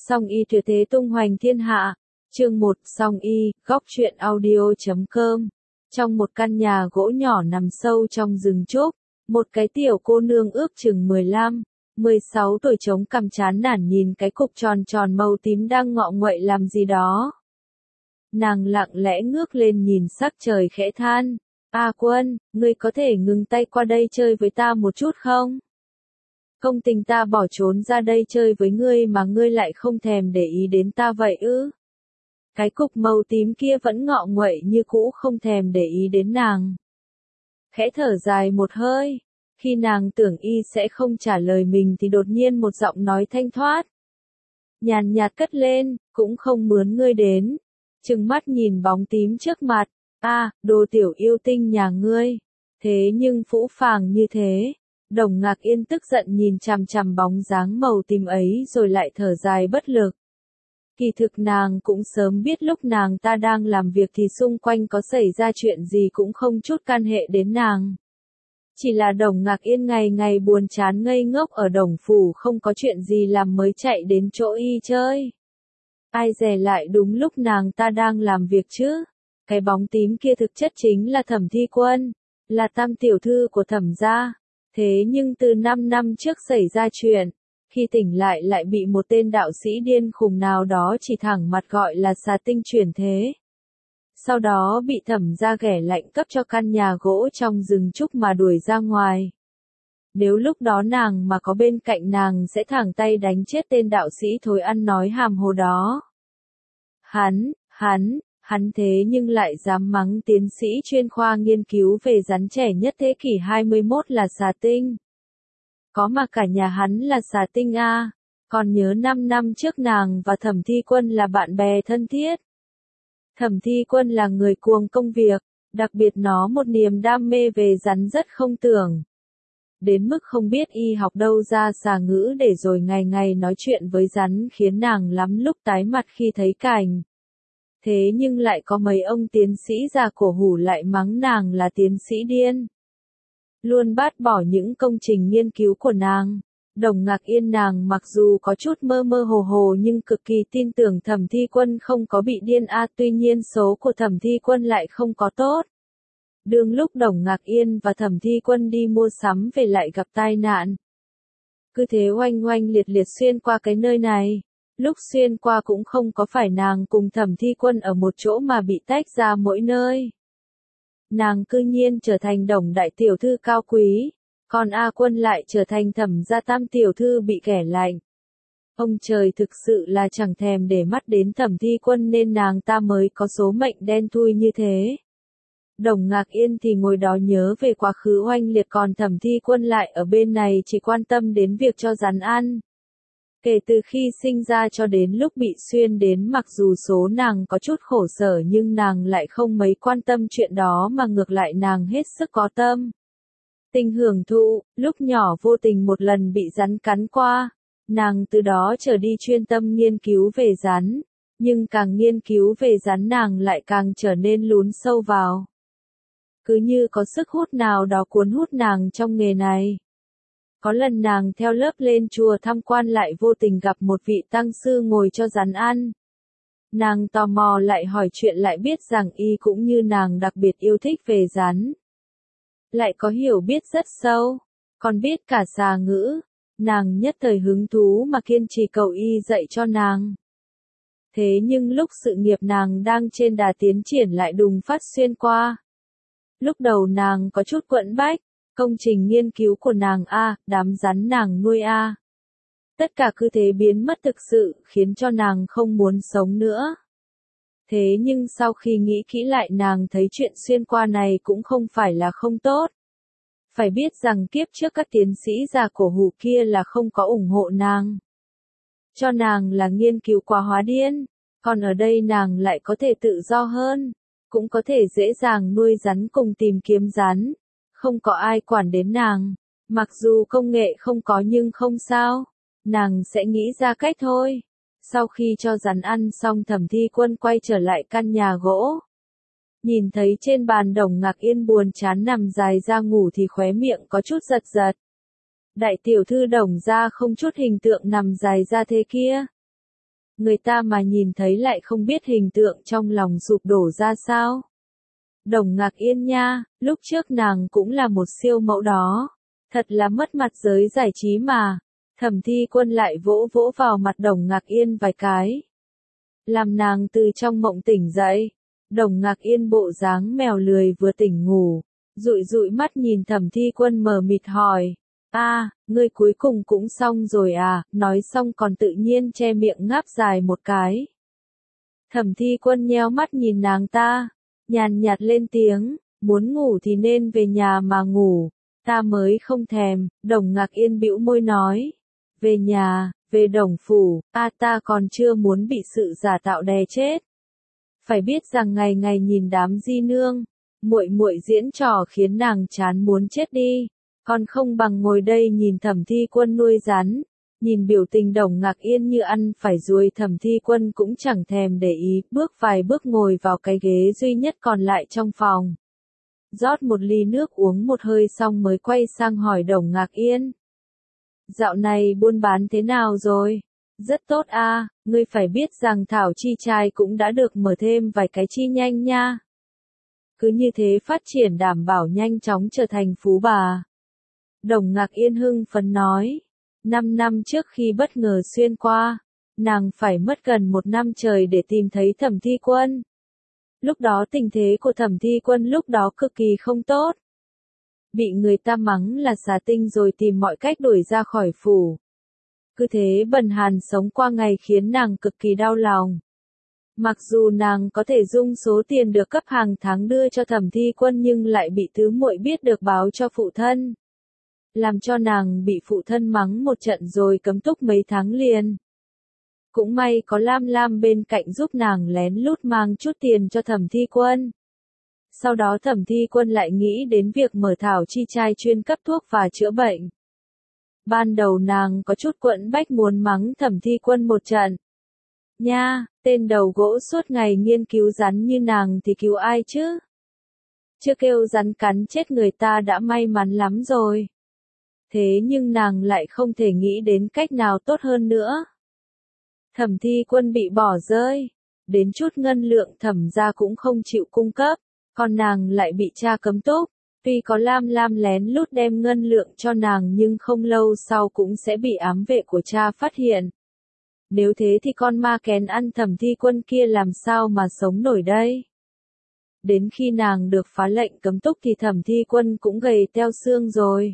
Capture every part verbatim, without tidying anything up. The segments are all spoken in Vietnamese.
Song Y tuyệt thế tung hoành thiên hạ. Chương một, Song Y, góc truyện audio chấm com. Trong một căn nhà gỗ nhỏ nằm sâu trong rừng trúc, một cái tiểu cô nương ước chừng mười lăm, mười sáu tuổi chống cằm chán nản nhìn cái cục tròn tròn màu tím đang ngọ nguậy làm gì đó. Nàng lặng lẽ ngước lên nhìn sắc trời khẽ than, "A Quân, ngươi có thể ngừng tay qua đây chơi với ta một chút không? Công tình ta bỏ trốn ra đây chơi với ngươi mà ngươi lại không thèm để ý đến ta vậy ư?" Cái cục màu tím kia vẫn ngọ nguậy như cũ không thèm để ý đến nàng. Khẽ thở dài một hơi, khi nàng tưởng y sẽ không trả lời mình thì đột nhiên một giọng nói thanh thoát, nhàn nhạt cất lên, "Cũng không mướn ngươi đến." Trừng mắt nhìn bóng tím trước mặt, "A, đồ tiểu yêu tinh nhà ngươi, thế nhưng phũ phàng như thế." Đồng Ngạc Yên tức giận nhìn chằm chằm bóng dáng màu tím ấy rồi lại thở dài bất lực. Kỳ thực nàng cũng sớm biết lúc nàng ta đang làm việc thì xung quanh có xảy ra chuyện gì cũng không chút can hệ đến nàng. Chỉ là Đồng Ngạc Yên ngày ngày buồn chán ngây ngốc ở Đồng Phủ không có chuyện gì làm mới chạy đến chỗ y chơi. Ai dè lại đúng lúc nàng ta đang làm việc chứ. Cái bóng tím kia thực chất chính là Thẩm Thi Quân, là tam tiểu thư của Thẩm gia. Thế nhưng từ năm năm trước xảy ra chuyện, khi tỉnh lại lại bị một tên đạo sĩ điên khùng nào đó chỉ thẳng mặt gọi là xà tinh chuyển thế. Sau đó bị Thẩm gia ghẻ lạnh cấp cho căn nhà gỗ trong rừng trúc mà đuổi ra ngoài. Nếu lúc đó nàng mà có bên cạnh nàng sẽ thẳng tay đánh chết tên đạo sĩ thối ăn nói hàm hồ đó. Hắn, hắn, hắn thế nhưng lại dám mắng tiến sĩ chuyên khoa nghiên cứu về rắn trẻ nhất thế kỷ hai mươi mốt là xà tinh. Có mà cả nhà hắn là xà tinh a. Còn nhớ năm năm trước nàng và Thẩm Thi Quân là bạn bè thân thiết. Thẩm Thi Quân là người cuồng công việc, đặc biệt nó một niềm đam mê về rắn rất không tưởng. Đến mức không biết y học đâu ra xà ngữ để rồi ngày ngày nói chuyện với rắn khiến nàng lắm lúc tái mặt khi thấy cảnh. Thế nhưng lại có mấy ông tiến sĩ già cổ hủ lại mắng nàng là tiến sĩ điên. Luôn bác bỏ những công trình nghiên cứu của nàng. Đồng Ngạc Yên nàng mặc dù có chút mơ mơ hồ hồ nhưng cực kỳ tin tưởng Thẩm Thi Quân không có bị điên a, tuy nhiên số của Thẩm Thi Quân lại không có tốt. Đương lúc Đồng Ngạc Yên và Thẩm Thi Quân đi mua sắm về lại gặp tai nạn. Cứ thế oanh oanh liệt liệt xuyên qua cái nơi này. Lúc xuyên qua cũng không có phải nàng cùng Thẩm Thi Quân ở một chỗ mà bị tách ra mỗi nơi. Nàng cư nhiên trở thành Đồng đại tiểu thư cao quý, còn A Quân lại trở thành Thẩm gia tam tiểu thư bị ghẻ lạnh. Ông trời thực sự là chẳng thèm để mắt đến Thẩm Thi Quân nên nàng ta mới có số mệnh đen thui như thế. Đồng Ngạc Yên thì ngồi đó nhớ về quá khứ oanh liệt, còn Thẩm Thi Quân lại ở bên này chỉ quan tâm đến việc cho rắn ăn. Kể từ khi sinh ra cho đến lúc bị xuyên đến, mặc dù số nàng có chút khổ sở nhưng nàng lại không mấy quan tâm chuyện đó mà ngược lại nàng hết sức có tâm. Tình hưởng thụ, lúc nhỏ vô tình một lần bị rắn cắn qua, nàng từ đó trở đi chuyên tâm nghiên cứu về rắn, nhưng càng nghiên cứu về rắn nàng lại càng trở nên lún sâu vào. Cứ như có sức hút nào đó cuốn hút nàng trong nghề này. Có lần nàng theo lớp lên chùa tham quan lại vô tình gặp một vị tăng sư ngồi cho rắn ăn. Nàng tò mò lại hỏi chuyện lại biết rằng y cũng như nàng đặc biệt yêu thích về rắn. Lại có hiểu biết rất sâu, còn biết cả xà ngữ. Nàng nhất thời hứng thú mà kiên trì cầu y dạy cho nàng. Thế nhưng lúc sự nghiệp nàng đang trên đà tiến triển lại đùng phát xuyên qua. Lúc đầu nàng có chút quẫn bách. Công trình nghiên cứu của nàng a, đám rắn nàng nuôi a. Tất cả cứ thế biến mất thực sự, khiến cho nàng không muốn sống nữa. Thế nhưng sau khi nghĩ kỹ lại nàng thấy chuyện xuyên qua này cũng không phải là không tốt. Phải biết rằng kiếp trước các tiến sĩ già cổ hủ kia là không có ủng hộ nàng. Cho nàng là nghiên cứu quá hóa điên, còn ở đây nàng lại có thể tự do hơn, cũng có thể dễ dàng nuôi rắn cùng tìm kiếm rắn. Không có ai quản đến nàng, mặc dù công nghệ không có nhưng không sao, nàng sẽ nghĩ ra cách thôi. Sau khi cho rắn ăn xong Thẩm Thi Quân quay trở lại căn nhà gỗ. Nhìn thấy trên bàn Đồng Ngạc Yên buồn chán nằm dài ra ngủ thì khóe miệng có chút giật giật. Đại tiểu thư Đồng gia không chút hình tượng nằm dài ra thế kia. Người ta mà nhìn thấy lại không biết hình tượng trong lòng sụp đổ ra sao. Đồng Ngạc Yên nha, lúc trước nàng cũng là một siêu mẫu đó. Thật là mất mặt giới giải trí mà. Thẩm Thi Quân lại vỗ vỗ vào mặt Đồng Ngạc Yên vài cái. Làm nàng từ trong mộng tỉnh dậy. Đồng Ngạc Yên bộ dáng mèo lười vừa tỉnh ngủ. Dụi dụi mắt nhìn Thẩm Thi Quân mờ mịt hỏi. A, à, ngươi cuối cùng cũng xong rồi à, nói xong còn tự nhiên che miệng ngáp dài một cái. Thẩm Thi Quân nheo mắt nhìn nàng ta, nhàn nhạt lên tiếng, muốn ngủ thì nên về nhà mà ngủ, ta mới không thèm. Đồng Ngạc Yên bĩu môi nói, về nhà, về Đồng phủ, a ta còn chưa muốn bị sự giả tạo đè chết. Phải biết rằng ngày ngày nhìn đám di nương, muội muội diễn trò khiến nàng chán muốn chết đi. Còn không bằng ngồi đây nhìn Thẩm Thi Quân nuôi rắn, nhìn biểu tình Đồng Ngạc Yên như ăn phải ruồi. Thẩm Thi Quân cũng chẳng thèm để ý, bước vài bước ngồi vào cái ghế duy nhất còn lại trong phòng. Rót một ly nước uống một hơi xong mới quay sang hỏi Đồng Ngạc Yên. Dạo này buôn bán thế nào rồi? Rất tốt a, ngươi phải biết rằng Thảo Chi Trai cũng đã được mở thêm vài cái chi nhanh nha. Cứ như thế phát triển đảm bảo nhanh chóng trở thành phú bà. Đồng Ngạc Yên hưng phấn nói, năm năm trước khi bất ngờ xuyên qua, nàng phải mất gần một năm trời để tìm thấy Thẩm Thi Quân. Lúc đó tình thế của Thẩm Thi Quân lúc đó cực kỳ không tốt. Bị người ta mắng là xà tinh rồi tìm mọi cách đuổi ra khỏi phủ. Cứ thế bần hàn sống qua ngày khiến nàng cực kỳ đau lòng. Mặc dù nàng có thể dung số tiền được cấp hàng tháng đưa cho Thẩm Thi Quân nhưng lại bị tứ muội biết được báo cho phụ thân. Làm cho nàng bị phụ thân mắng một trận rồi cấm túc mấy tháng liền. Cũng may có Lam Lam bên cạnh giúp nàng lén lút mang chút tiền cho Thẩm Thi Quân. Sau đó Thẩm Thi Quân lại nghĩ đến việc mở Thảo Chi Trai chuyên cấp thuốc và chữa bệnh. Ban đầu nàng có chút quẫn bách muốn mắng Thẩm Thi Quân một trận. Nha, tên đầu gỗ suốt ngày nghiên cứu rắn như nàng thì cứu ai chứ? Chưa kêu rắn cắn chết người ta đã may mắn lắm rồi. Thế nhưng nàng lại không thể nghĩ đến cách nào tốt hơn nữa. Thẩm Thi Quân bị bỏ rơi, đến chút ngân lượng Thẩm gia cũng không chịu cung cấp, còn nàng lại bị cha cấm túc. Tuy có Lam Lam lén lút đem ngân lượng cho nàng nhưng không lâu sau cũng sẽ bị ám vệ của cha phát hiện. Nếu thế thì con ma kén ăn Thẩm Thi Quân kia làm sao mà sống nổi đây? Đến khi nàng được phá lệnh cấm túc thì Thẩm Thi Quân cũng gầy teo xương rồi.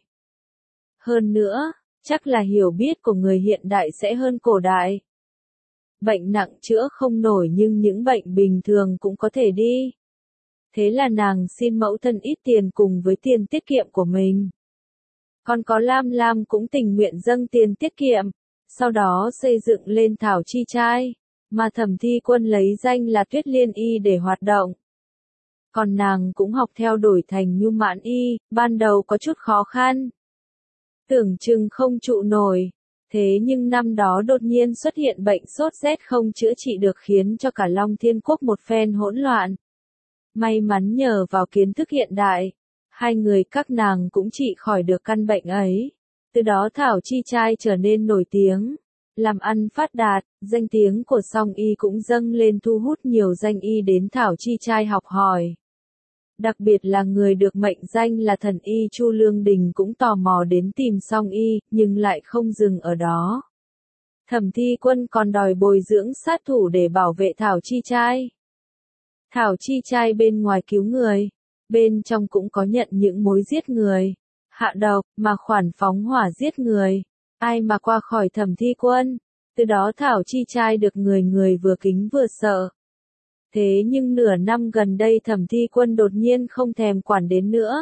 Hơn nữa, chắc là hiểu biết của người hiện đại sẽ hơn cổ đại. Bệnh nặng chữa không nổi nhưng những bệnh bình thường cũng có thể đi. Thế là nàng xin mẫu thân ít tiền cùng với tiền tiết kiệm của mình. Còn có Lam Lam cũng tình nguyện dâng tiền tiết kiệm, sau đó xây dựng lên Thảo Chi Trai, mà Thẩm Thi Quân lấy danh là Tuyết Liên Y để hoạt động. Còn nàng cũng học theo đổi thành Nhu Mãn Y, ban đầu có chút khó khăn. Tưởng chừng không trụ nổi, thế nhưng năm đó đột nhiên xuất hiện bệnh sốt rét không chữa trị được khiến cho cả Long Thiên Quốc một phen hỗn loạn. May mắn nhờ vào kiến thức hiện đại, hai người các nàng cũng trị khỏi được căn bệnh ấy. Từ đó Thảo Chi Trai trở nên nổi tiếng, làm ăn phát đạt, danh tiếng của Song Y cũng dâng lên thu hút nhiều danh y đến Thảo Chi Trai học hỏi. Đặc biệt là người được mệnh danh là thần y Chu Lương Đình cũng tò mò đến tìm Song Y, nhưng lại không dừng ở đó. Thẩm Thi Quân còn đòi bồi dưỡng sát thủ để bảo vệ Thảo Chi Trai. Thảo Chi Trai bên ngoài cứu người, bên trong cũng có nhận những mối giết người, hạ độc, mà khoản phóng hỏa giết người. Ai mà qua khỏi Thẩm Thi Quân, từ đó Thảo Chi Trai được người người vừa kính vừa sợ. Thế nhưng nửa năm gần đây Thẩm Thi Quân đột nhiên không thèm quản đến nữa.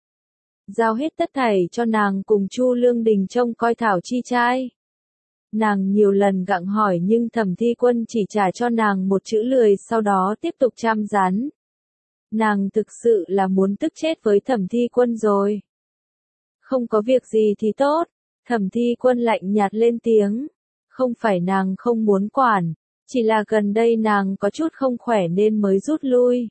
Giao hết tất thảy cho nàng cùng Chu Lương Đình trông coi Thảo Chi Trai. Nàng nhiều lần gặng hỏi nhưng Thẩm Thi Quân chỉ trả cho nàng một chữ lười sau đó tiếp tục chăm rắn. Nàng thực sự là muốn tức chết với Thẩm Thi Quân rồi. Không có việc gì thì tốt, Thẩm Thi Quân lạnh nhạt lên tiếng. Không phải nàng không muốn quản, chỉ là gần đây nàng có chút không khỏe nên mới rút lui.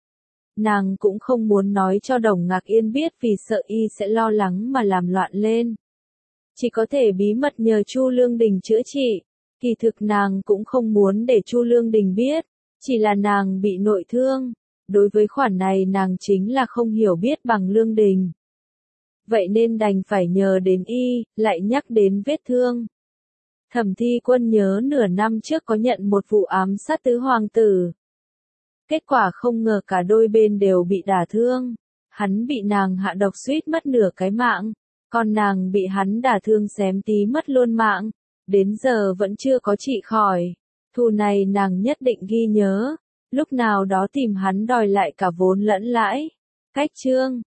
Nàng cũng không muốn nói cho Đồng Ngạc Yên biết vì sợ y sẽ lo lắng mà làm loạn lên. Chỉ có thể bí mật nhờ Chu Lương Đình chữa trị. Kỳ Kỳ thực nàng cũng không muốn để Chu Lương Đình biết, chỉ là nàng bị nội thương. Đối với khoản này nàng chính là không hiểu biết bằng Lương Đình. Vậy nên đành phải nhờ đến y, lại nhắc đến vết thương. Thẩm Thi Quân nhớ nửa năm trước có nhận một vụ ám sát tứ hoàng tử. Kết quả không ngờ cả đôi bên đều bị đả thương. Hắn bị nàng hạ độc suýt mất nửa cái mạng, còn nàng bị hắn đả thương xém tí mất luôn mạng. Đến giờ vẫn chưa có trị khỏi. Thù này nàng nhất định ghi nhớ, lúc nào đó tìm hắn đòi lại cả vốn lẫn lãi. Cách chương